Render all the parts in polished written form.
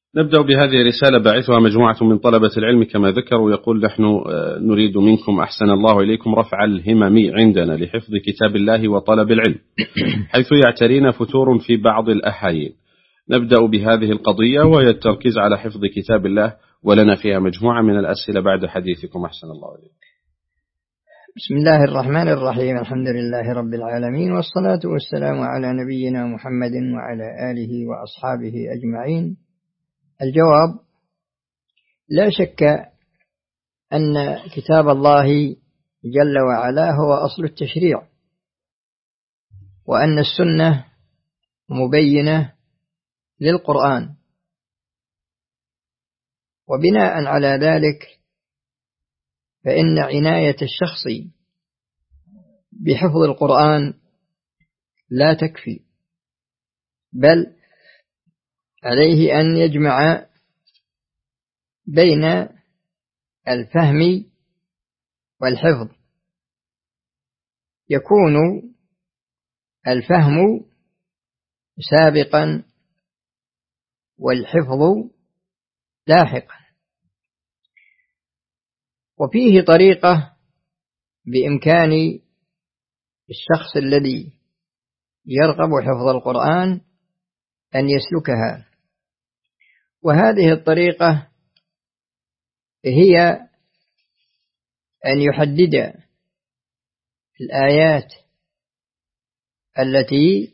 نبدأ بهذه الرسالة باعثها مجموعة من طلبة العلم كما ذكروا. يقول: نحن نريد منكم أحسن الله إليكم رفع الهمم عندنا لحفظ كتاب الله وطلب العلم، حيث يعترينا فتور في بعض الأحايين. نبدأ بهذه القضية وهي التركيز على حفظ كتاب الله، ولنا فيها مجموعة من الأسئلة بعد حديثكم أحسن الله إليكم. بسم الله الرحمن الرحيم. الحمد لله رب العالمين، والصلاة والسلام على نبينا محمد وعلى آله وأصحابه أجمعين. الجواب: لا شك أن كتاب الله جل وعلا هو أصل التشريع، وأن السنة مبينة للقرآن، وبناء على ذلك فإن عناية الشخص بحفظ القرآن لا تكفي، بل عليه أن يجمع بين الفهم والحفظ. يكون الفهم سابقا والحفظ لاحقا. وفيه طريقة بإمكان الشخص الذي يرغب حفظ القرآن أن يسلكها، وهذه الطريقة هي أن يحدد الآيات التي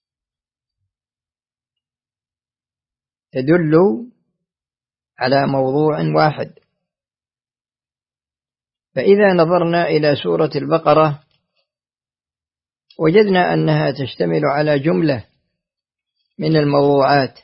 تدل على موضوع واحد. فإذا نظرنا إلى سورة البقرة وجدنا أنها تشتمل على جملة من الموضوعات،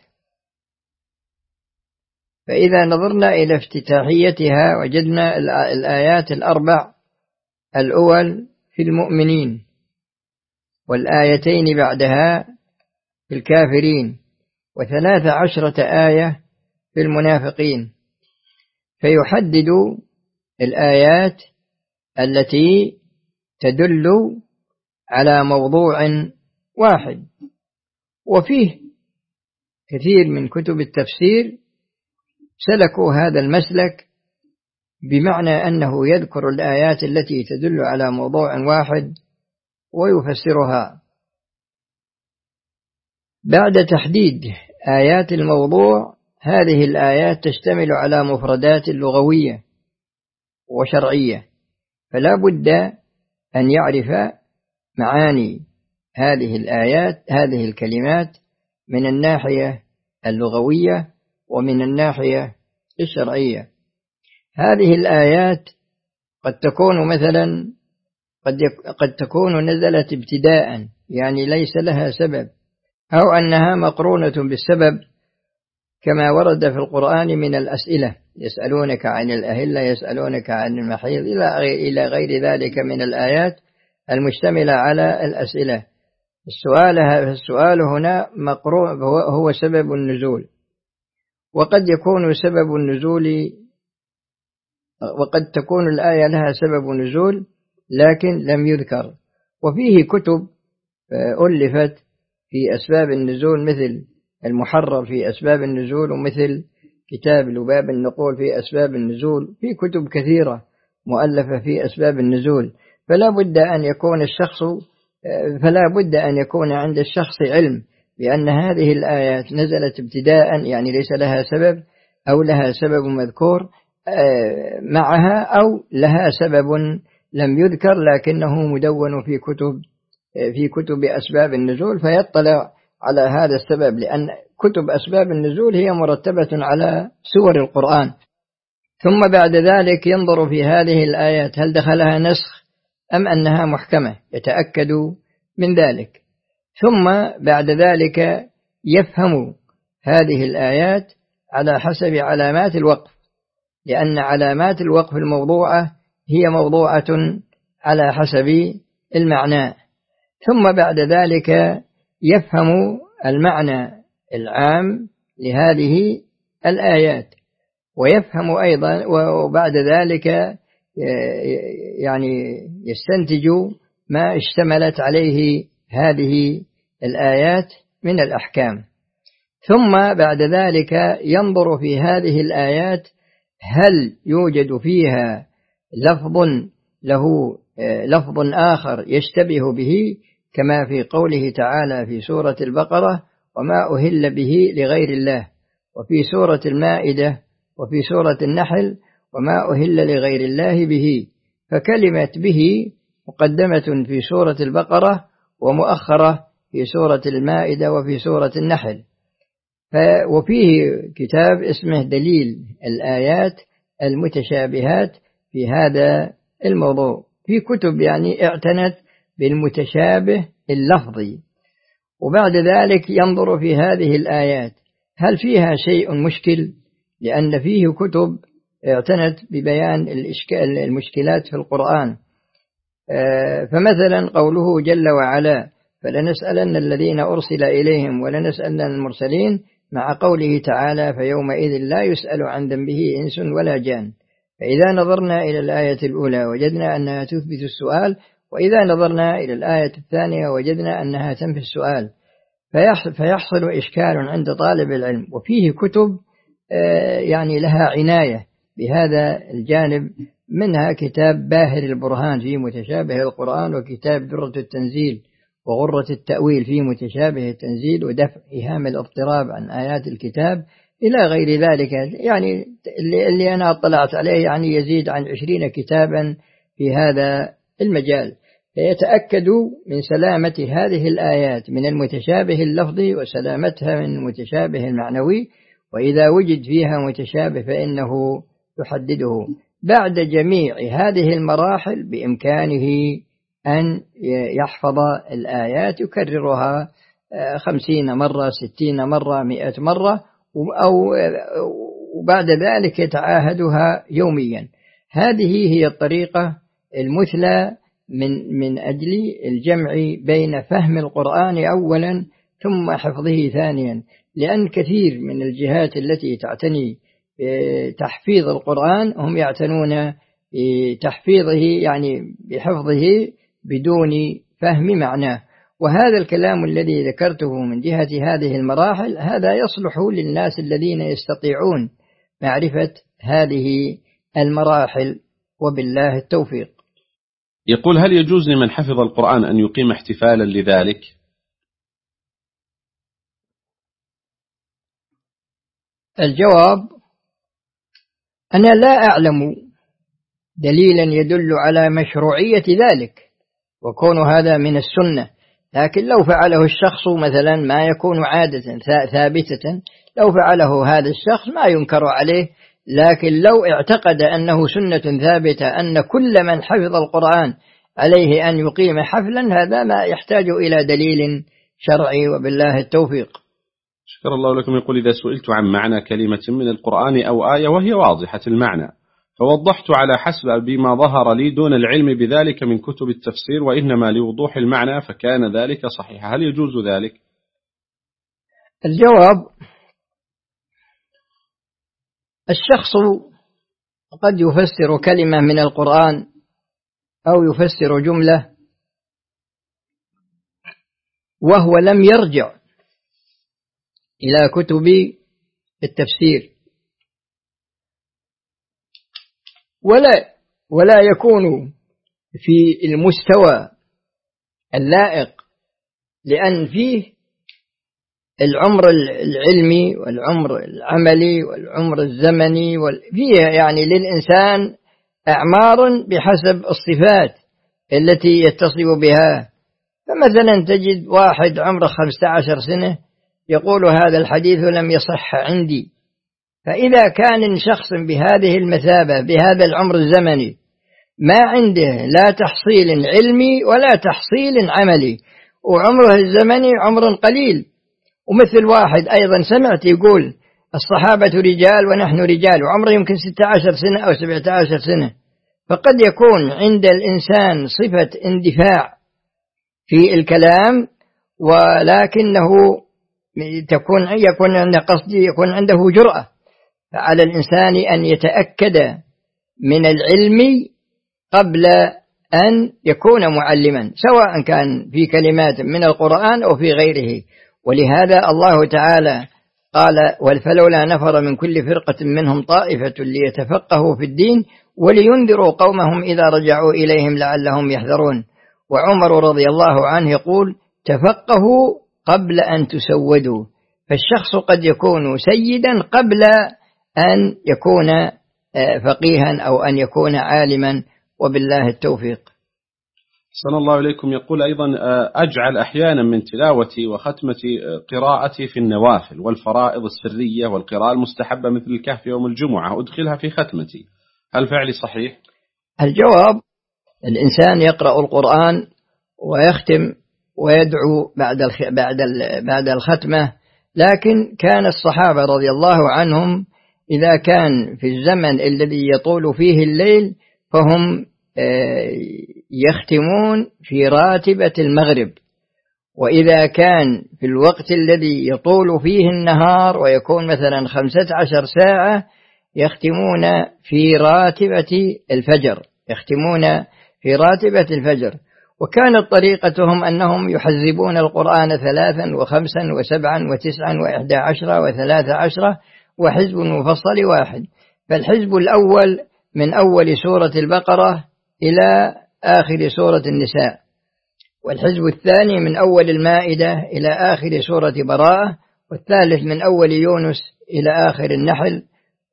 فإذا نظرنا إلى افتتاحيتها وجدنا الآيات الأربع الأول في المؤمنين، والآيتين بعدها في الكافرين، و13 آية في المنافقين، فيحدد الآيات التي تدل على موضوع واحد. وفيه كثير من كتب التفسير سلكوا هذا المسلك، بمعنى أنه يذكر الآيات التي تدل على موضوع واحد ويفسرها. بعد تحديد آيات الموضوع، هذه الآيات تشتمل على مفردات لغوية وشرعية، فلا بد أن يعرف معاني هذه الآيات، هذه الكلمات، من الناحية اللغوية ومن الناحية الشرعية. هذه الآيات قد تكون مثلا قد تكون نزلت ابتداء، يعني ليس لها سبب، أو أنها مقرونة بالسبب، كما ورد في القرآن من الأسئلة: يسألونك عن الأهلة، يسألونك عن المحيض، إلى غير ذلك من الآيات المشتملة على الأسئلة. السؤال هنا مقرون هو سبب النزول، وقد يكون سبب النزول، وقد تكون الآية لها سبب نزول لكن لم يذكر. وفيه كتب ألفت في أسباب النزول، مثل المحرر في أسباب النزول، ومثل كتاب لباب النقول في أسباب النزول. في كتب كثيرة مؤلفة في أسباب النزول. فلا بد أن يكون عند الشخص علم بأن هذه الآيات نزلت ابتداء، يعني ليس لها سبب، أو لها سبب مذكور معها، أو لها سبب لم يذكر لكنه مدون في كتب أسباب النزول، فيطلع على هذا السبب، لأن كتب أسباب النزول هي مرتبة على سور القرآن. ثم بعد ذلك ينظر في هذه الآيات هل دخلها نسخ أم أنها محكمة، يتأكد من ذلك. ثم بعد ذلك يفهم هذه الآيات على حسب علامات الوقف، لأن علامات الوقف الموضوعة هي موضوعة على حسب المعنى. ثم بعد ذلك يفهم المعنى العام لهذه الآيات، ويفهم أيضا، وبعد ذلك يعني يستنتج ما اشتملت عليه هذه الآيات من الأحكام. ثم بعد ذلك ينظر في هذه الآيات هل يوجد فيها لفظ له لفظ آخر يشتبه به، كما في قوله تعالى في سورة البقرة وما أهل به لغير الله، وفي سورة المائدة وفي سورة النحل وما أهل لغير الله به، فكلمة به مقدمة في سورة البقرة ومؤخرة في سورة المائدة وفي سورة النحل. وفيه كتاب اسمه دليل الآيات المتشابهات في هذا الموضوع، في كتب يعني اعتنت بالمتشابه اللفظي. وبعد ذلك ينظر في هذه الآيات هل فيها شيء مشكل، لأن فيه كتب اعتنت ببيان المشكلات في القرآن. فمثلا قوله جل وعلا فلنسألن الذين أرسل إليهم ولنسألن المرسلين، مع قوله تعالى فيومئذ لا يسأل عن ذنبه إنس ولا جان. فإذا نظرنا إلى الآية الأولى وجدنا أنها تثبت السؤال، وإذا نظرنا إلى الآية الثانية وجدنا أنها تنفي السؤال، فيحصل إشكال عند طالب العلم. وفيه كتب يعني لها عناية بهذا الجانب، منها كتاب باهر البرهان في متشابه القرآن، وكتاب درة التنزيل وغرة التأويل في متشابه التنزيل، ودفع إيهام الاضطراب عن آيات الكتاب، إلى غير ذلك. يعني اللي أنا اطلعت عليه يعني يزيد عن 20 كتابا في هذا المجال، فيتأكدوا من سلامة هذه الآيات من المتشابه اللفظي وسلامتها من المتشابه المعنوي، وإذا وجد فيها متشابه فإنه يحدده. بعد جميع هذه المراحل بإمكانه أن يحفظ الآيات، يكررها 50 مرة 60 مرة 100 مرة، وبعد ذلك يتعاهدها يوميا. هذه هي الطريقة المثلى من أجل الجمع بين فهم القرآن أولا ثم حفظه ثانيا، لأن كثير من الجهات التي تعتني بتحفيظ القرآن هم يعتنون بتحفيظه يعني بحفظه بدون فهم معناه. وهذا الكلام الذي ذكرته من جهة هذه المراحل هذا يصلح للناس الذين يستطيعون معرفة هذه المراحل، وبالله التوفيق. يقول هل يجوز لمن حفظ القرآن أن يقيم احتفالا لذلك؟ الجواب أنا لا أعلم دليلا يدل على مشروعية ذلك وكون هذا من السنة، لكن لو فعله الشخص مثلا ما يكون عادة ثابتة، لو فعله هذا الشخص ما ينكر عليه، لكن لو اعتقد أنه سنة ثابتة أن كل من حفظ القرآن عليه أن يقيم حفلا، هذا ما يحتاج إلى دليل شرعي، وبالله التوفيق. شكر الله لكم. يقول إذا سئلت عن معنى كلمة من القرآن أو آية وهي واضحة المعنى فوضحت على حسب بما ظهر لي دون العلم بذلك من كتب التفسير وإنما لوضوح المعنى فكان ذلك صحيحا، هل يجوز ذلك؟ الجواب الشخص قد يفسر كلمة من القرآن أو يفسر جملة وهو لم يرجع إلى كتب التفسير، ولا يكون في المستوى اللائق، لأن فيه العمر العلمي والعمر العملي والعمر الزمني، فيه يعني للإنسان أعمار بحسب الصفات التي يتصف بها. فمثلا تجد واحد عمره 15 سنة يقول هذا الحديث لم يصح عندي، فإذا كان شخص بهذه المثابة بهذا العمر الزمني ما عنده لا تحصيل علمي ولا تحصيل عملي، وعمره الزمني عمر قليل، ومثل واحد أيضا سمعت يقول الصحابة رجال ونحن رجال وعمره يمكن 16 سنة أو 17 سنة، فقد يكون عند الإنسان صفة اندفاع في الكلام، ولكنه يكون عنده جرأة. فعلى الإنسان أن يتأكد من العلم قبل أن يكون معلما، سواء كان في كلمات من القرآن أو في غيره. ولهذا الله تعالى قال فلولا نفر من كل فرقة منهم طائفة ليتفقهوا في الدين ولينذروا قومهم إذا رجعوا إليهم لعلهم يحذرون. وعمر رضي الله عنه يقول تفقهوا قبل أن تسودوا، فالشخص قد يكون سيدا قبل أن يكون فقيها أو أن يكون عالما، وبالله التوفيق. صلى الله عليكم. يقول أيضا أجعل أحيانا من تلاوتي وختمتي قراءتي في النوافل والفرائض السرية والقراءة المستحبة مثل الكهف يوم الجمعة أدخلها في ختمتي، هل فعلي صحيح؟ الجواب الإنسان يقرأ القرآن ويختم ويدعو بعد الختمة، لكن كان الصحابة رضي الله عنهم إذا كان في الزمن الذي يطول فيه الليل فهم يختمون في راتبة المغرب، وإذا كان في الوقت الذي يطول فيه النهار ويكون مثلا 15 ساعة يختمون في راتبة الفجر، وكانت طريقتهم أنهم يحزبون القرآن 3 و5 و7 و9 و11 و13 وحزب مفصل واحد، فالحزب الأول من أول سورة البقرة إلى آخر سورة النساء، والحزب الثاني من أول المائدة إلى آخر سورة براءة، والثالث من أول يونس إلى آخر النحل،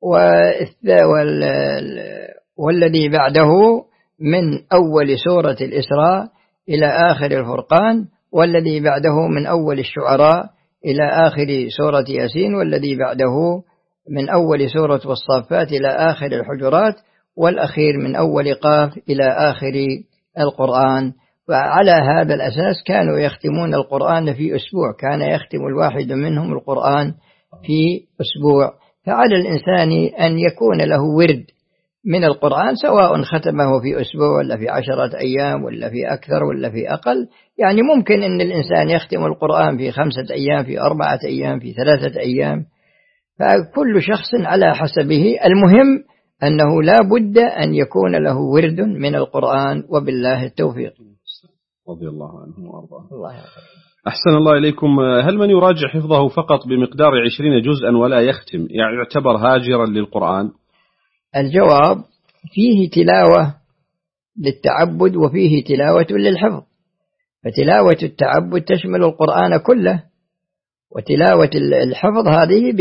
والذي بعده من أول سورة الإسراء إلى آخر الفرقان، والذي بعده من أول الشعراء إلى آخر سورة ياسين، والذي بعده من أول سورة والصافات إلى آخر الحجرات، والأخير من أول قاف إلى آخر القرآن. وعلى هذا الأساس كانوا يختمون القرآن في أسبوع، كان يختم الواحد منهم القرآن في أسبوع. فعلى الإنسان أن يكون له ورد من القرآن سواء ختمه في أسبوع ولا في 10 أيام ولا في أكثر ولا في أقل، يعني ممكن أن الإنسان يختم القرآن في 5 أيام، في 4 أيام، في 3 أيام، فكل شخص على حسبه. المهم أنه لا بد أن يكون له ورد من القرآن، وبالله التوفيق. رضي الله عنه وأرضاه. أحسن الله إليكم. هل من يراجع حفظه فقط بمقدار 20 جزءا ولا يختم يعتبر هاجرا للقرآن؟ الجواب فيه تلاوة للتعبد وفيه تلاوة للحفظ، فتلاوة التعبد تشمل القرآن كله، وتلاوة الحفظ هذه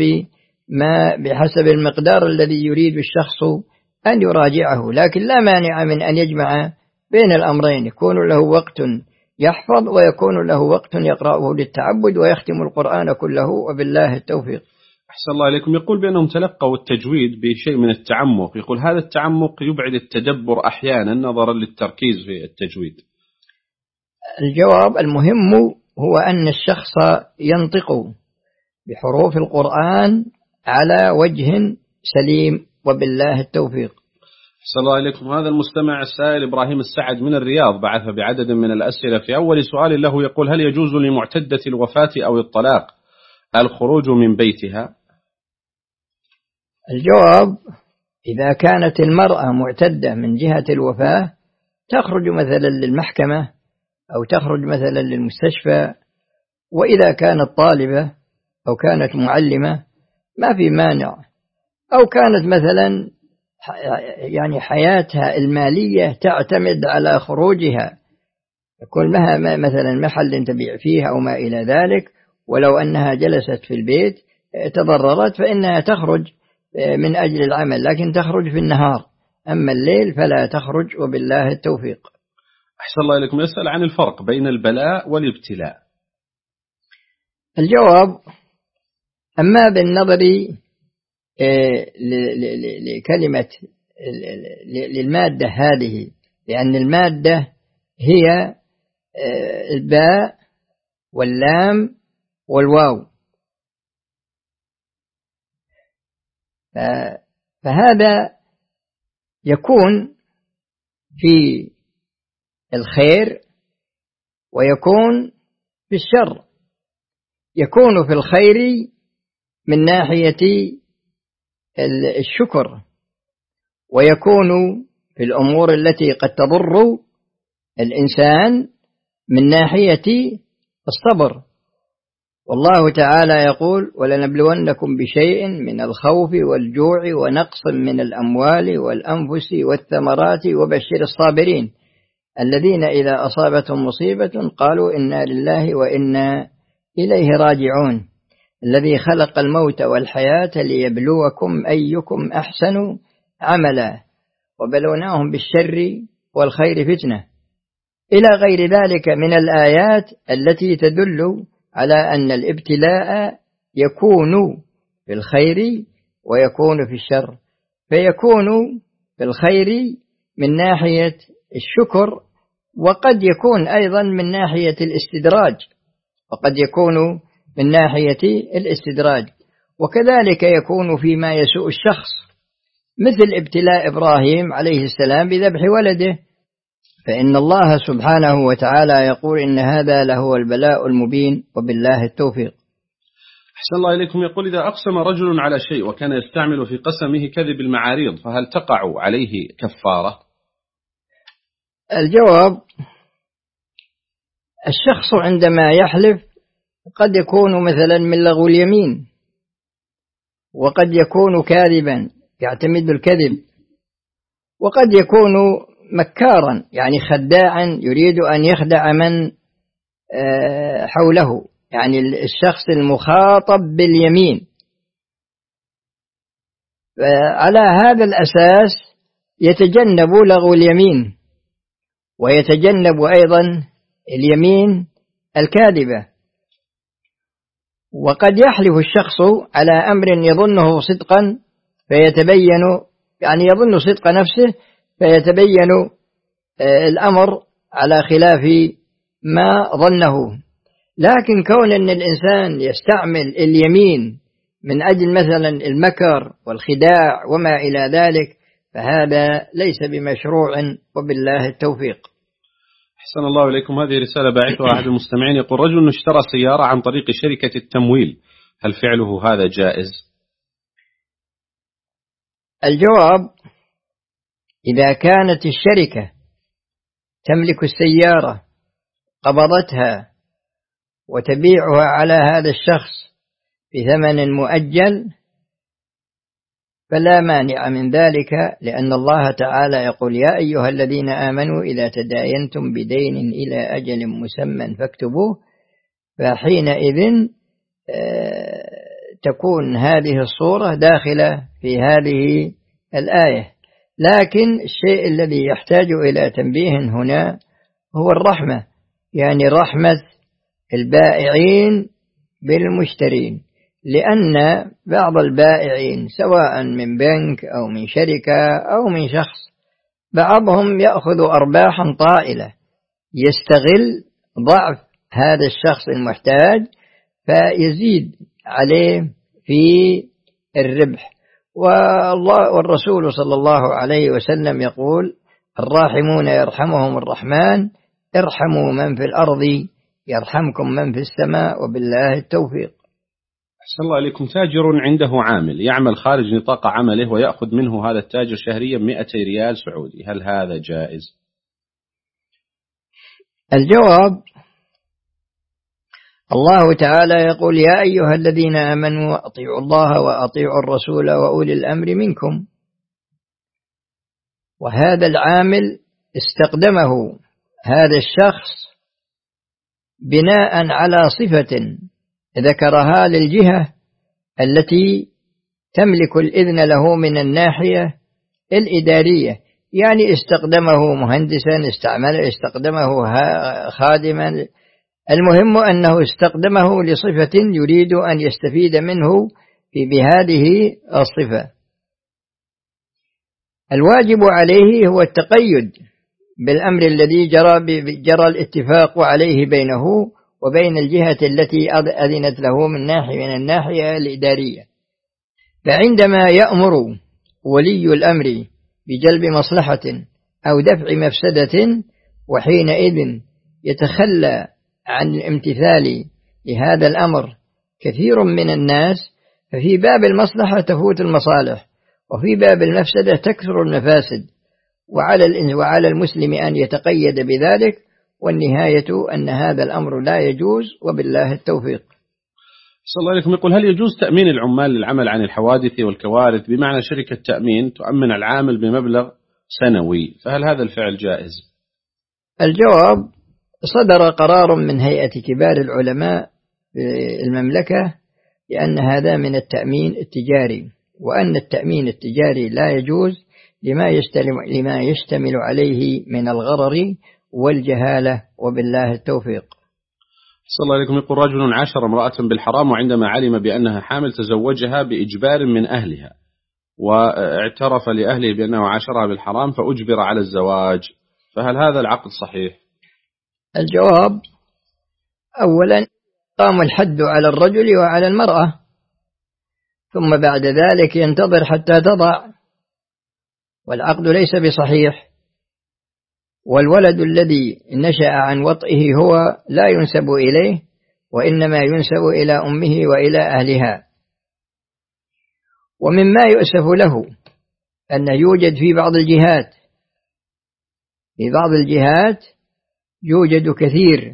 بحسب المقدار الذي يريد الشخص أن يراجعه، لكن لا مانع من أن يجمع بين الأمرين، يكون له وقت يحفظ ويكون له وقت يقرأه للتعبد ويختم القرآن كله، وبالله التوفيق. أحسن الله إليكم. يقول بأنهم تلقوا التجويد بشيء من التعمق، يقول هذا التعمق يبعد التدبر أحيانا نظرا للتركيز في التجويد. الجواب المهم هو أن الشخص ينطق بحروف القرآن على وجه سليم، وبالله التوفيق. أحسن الله إليكم. هذا المستمع السائل إبراهيم السعد من الرياض بعث بعدد من الأسئلة. في أول سؤال له يقول هل يجوز لمعتدة الوفاة أو الطلاق الخروج من بيتها؟ الجواب إذا كانت المرأة معتدة من جهة الوفاة تخرج مثلا للمحكمة أو تخرج مثلا للمستشفى، وإذا كانت طالبة أو كانت معلمة ما في مانع، أو كانت مثلا يعني حياتها المالية تعتمد على خروجها، يكون لها مثلا محل تبيع فيه أو ما إلى ذلك، ولو أنها جلست في البيت تضررت فإنها تخرج من أجل العمل، لكن تخرج في النهار، أما الليل فلا تخرج، وبالله التوفيق. أحسن الله إليكم. يسأل عن الفرق بين البلاء والابتلاء. الجواب أما بالنظر لكلمة للمادة هذه، لأن المادة هي الباء واللام والواو، فهذا يكون في الخير ويكون في الشر. يكون في الخير من ناحية الشكر، ويكون في الأمور التي قد تضر الإنسان من ناحية الصبر، والله تعالى يقول: ولنبلونكم بشيء من الخوف والجوع ونقص من الأموال والأنفس والثمرات وبشر الصابرين الذين إذا أصابتهم مصيبة قالوا إنا لله وإنا إليه راجعون الذي خلق الموت والحياة ليبلوكم أيكم أحسن عملا وبلوناهم بالشر والخير فتنة، إلى غير ذلك من الآيات التي تدل على أن الابتلاء يكون في الخير ويكون في الشر، فيكون في الخير من ناحية الشكر، وقد يكون أيضا من ناحية الاستدراج، وكذلك يكون فيما يسوء الشخص، مثل ابتلاء إبراهيم عليه السلام بذبح ولده، فإن الله سبحانه وتعالى يقول: إن هذا لهو البلاء المبين وبالله التوفيق. أحسن الله إليكم. يقول: إذا أقسم رجل على شيء وكان يستعمل في قسمه كذب المعاريض فهل تقع عليه كفارة؟ الجواب: الشخص عندما يحلف قد يكون مثلا من لغو اليمين، وقد يكون كاذبا يعتمد الكذب، وقد يكون مكارا يعني خداعا يريد أن يخدع من حوله، يعني الشخص المخاطب باليمين. على هذا الأساس يتجنب لغو اليمين، ويتجنب أيضا اليمين الكاذبة. وقد يحلف الشخص على أمر يظنه صدقا فيتبين، يعني يظن صدق نفسه فيتبين الأمر على خلاف ما ظنه. لكن كون أن الإنسان يستعمل اليمين من أجل مثلا المكر والخداع وما إلى ذلك فهذا ليس بمشروع وبالله التوفيق. أحسن الله إليكم. هذه رسالة باعثها أحد المستمعين يقول: رجل اشترى سيارة عن طريق شركة التمويل، هل فعله هذا جائز؟ الجواب: إذا كانت الشركة تملك السيارة قبضتها وتبيعها على هذا الشخص بثمن مؤجل فلا مانع من ذلك، لأن الله تعالى يقول: يا أيها الذين آمنوا إذا تداينتم بدين إلى أجل مسمى فاكتبوه، فحينئذ تكون هذه الصورة داخلة في هذه الآية. لكن الشيء الذي يحتاج إلى تنبيه هنا هو الرحمة، يعني رحمة البائعين بالمشترين، لأن بعض البائعين سواء من بنك أو من شركة أو من شخص بعضهم يأخذ أرباحا طائلة، يستغل ضعف هذا الشخص المحتاج فيزيد عليه في الربح. والله والرسول صلى الله عليه وسلم يقول: الراحمون يرحمهم الرحمن، ارحموا من في الأرض يرحمكم من في السماء وبالله التوفيق. أحسن الله إليكم. تاجر عنده عامل يعمل خارج نطاق عمله ويأخذ منه هذا التاجر شهريا 200 ريال سعودي، هل هذا جائز؟ الجواب: الله تعالى يقول: يا أيها الذين آمنوا أطيعوا الله وأطيعوا الرسول وأولي الأمر منكم. وهذا العامل استخدمه هذا الشخص بناء على صفة ذكرها للجهة التي تملك الإذن له من الناحية الإدارية، يعني استخدمه مهندسا، استخدمه خادما، المهم أنه استخدمه لصفة يريد أن يستفيد منه بهذه الصفة. الواجب عليه هو التقيد بالأمر الذي جرى الاتفاق عليه بينه وبين الجهة التي أذنت له من الناحية الإدارية. فعندما يأمر ولي الأمر بجلب مصلحة أو دفع مفسدة وحينئذ يتخلى عن الامتثال لهذا الأمر كثير من الناس، ففي باب المصلحة تفوت المصالح، وفي باب المفسدة تكثر المفاسد، وعلى المسلم أن يتقيد بذلك، والنهاية أن هذا الأمر لا يجوز وبالله التوفيق. صلى الله عليكم يقول: هل يجوز تأمين العمال للعمل عن الحوادث والكوارث، بمعنى شركة تأمين تؤمن العامل بمبلغ سنوي، فهل هذا الفعل جائز؟ الجواب: صدر قرار من هيئة كبار العلماء في المملكة لأن هذا من التأمين التجاري، وأن التأمين التجاري لا يجوز لما يشتمل عليه من الغرر والجهالة، وبالله التوفيق. صلى الله عليكم يقول: رجل عاشر امرأة بالحرام، وعندما علم بأنها حامل تزوجها بإجبار من أهلها، واعترف لأهله بأنه عاشرها بالحرام فأجبر على الزواج، فهل هذا العقد صحيح؟ الجواب: أولا قام الحد على الرجل وعلى المرأة، ثم بعد ذلك ينتظر حتى تضع، والعقد ليس بصحيح، والولد الذي نشأ عن وطئه هو لا ينسب إليه، وإنما ينسب إلى أمه وإلى أهلها. ومما يؤسف له أن يوجد في بعض الجهات يوجد كثير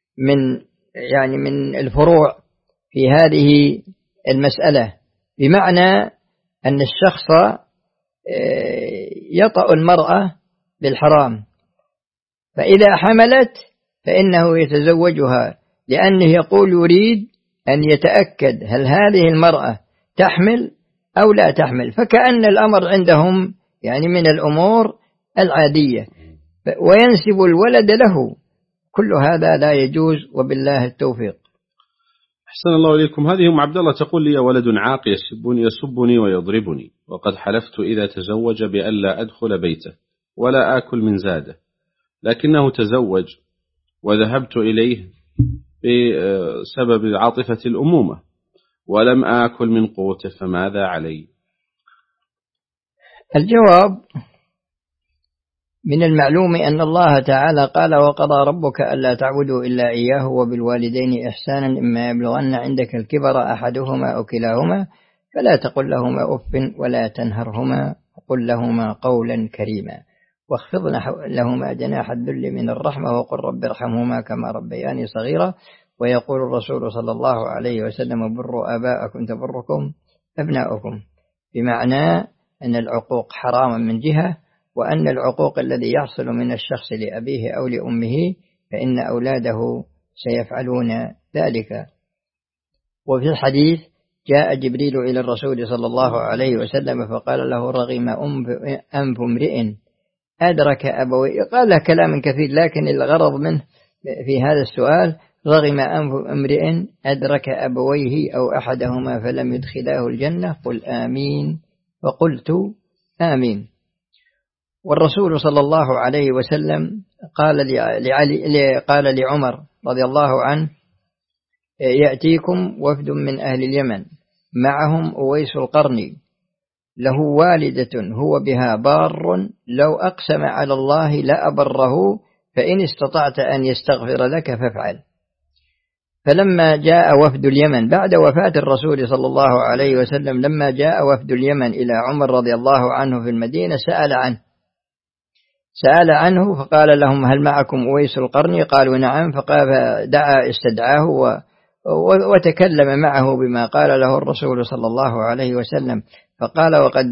من الفروع في هذه المسألة، بمعنى أن الشخص يطأ المرأة بالحرام، فإذا حملت فإنه يتزوجها، لأنه يقول يريد أن يتأكد هل هذه المرأة تحمل أو لا تحمل، فكأن الأمر عندهم من الأمور العادية، وينسب الولد له. كل هذا لا يجوز، وبالله التوفيق. أحسن الله إليكم. هذه أم عبد الله تقول: لي ولد عاق يسبني ويضربني، وقد حلفت إذا تزوج بألا أدخل بيته ولا آكل من زاده، لكنه تزوج وذهبت إليه بسبب عاطفة الأمومة ولم آكل من قوته، فماذا علي؟ الجواب: من المعلوم أن الله تعالى قال: وقضى ربك ألا تعبدوا إلا إياه وبالوالدين إحسانا، إما يبلغن عندك الكبر أحدهما أو كلاهما فلا تقل لهما أف ولا تنهرهما، وقل لهما قولا كريما، واخفض لهما جناح الذل من الرحمة، وقل رب ارحمهما كما ربياني صغيرا. ويقول الرسول صلى الله عليه وسلم: بروا آباءكم تبركم أبناؤكم، بمعنى أن العقوق حرام من جهة، وأن العقوق الذي يحصل من الشخص لأبيه أو لأمه فإن أولاده سيفعلون ذلك. وفي الحديث: جاء جبريل إلى الرسول صلى الله عليه وسلم فقال له: رغم أنف امرئ أدرك أبويه. قال كلام كثير، لكن الغرض منه في هذا السؤال: رغم أنف امرئ أدرك أبويه أو أحدهما فلم يدخلاه الجنة، قل آمين. فقلت آمين. والرسول صلى الله عليه وسلم قال لعمر رضي الله عنه: يأتيكم وفد من أهل اليمن معهم أويس القرني، له والدة هو بها بار، لو أقسم على الله لأبره، فإن استطعت أن يستغفر لك فافعل. فلما جاء وفد اليمن بعد وفاة الرسول صلى الله عليه وسلم، لما جاء وفد اليمن إلى عمر رضي الله عنه في المدينة سأل عنه فقال لهم: هل معكم أويس القرني؟ قالوا: نعم. فدعا استدعاه وتكلم معه بما قال له الرسول صلى الله عليه وسلم، فقال: وقد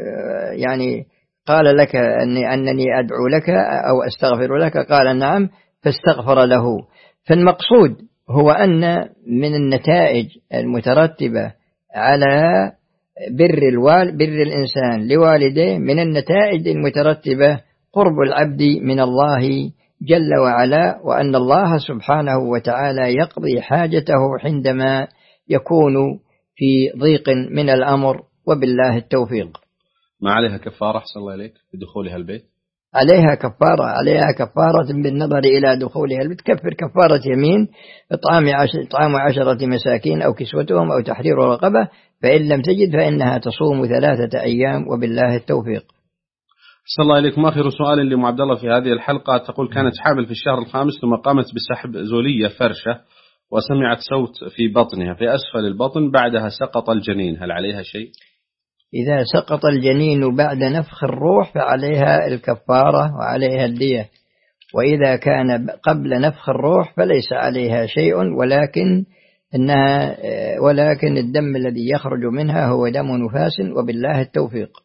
قال لك أنني أدعو لك أو أستغفر لك؟ قال: نعم. فاستغفر له. فالمقصود هو أن من النتائج المترتبة على بر الإنسان لوالديه، من النتائج المترتبة قرب العبد من الله جل وعلا، وأن الله سبحانه وتعالى يقضي حاجته حينما يكون في ضيق من الأمر، وبالله التوفيق. ما عليها كفارة أحسن الله إليك بدخولها البيت؟ عليها كفارة بالنظر إلى دخولها البيت، كفر كفارة يمين، إطعام 10 مساكين أو كسوتهم أو تحرير رقبة، فإن لم تجد فإنها تصوم 3 أيام، وبالله التوفيق. صلى الله عليكم. آخر سؤال لأم عبد الله في هذه الحلقة، تقول: كانت حامل في الشهر الخامس، ثم قامت بسحب زولية فرشة وسمعت صوت في بطنها في أسفل البطن، بعدها سقط الجنين، هل عليها شيء؟ إذا سقط الجنين بعد نفخ الروح فعليها الكفارة وعليها الدية، وإذا كان قبل نفخ الروح فليس عليها شيء، ولكن إنها ولكن الدم الذي يخرج منها هو دم نفاس، وبالله التوفيق.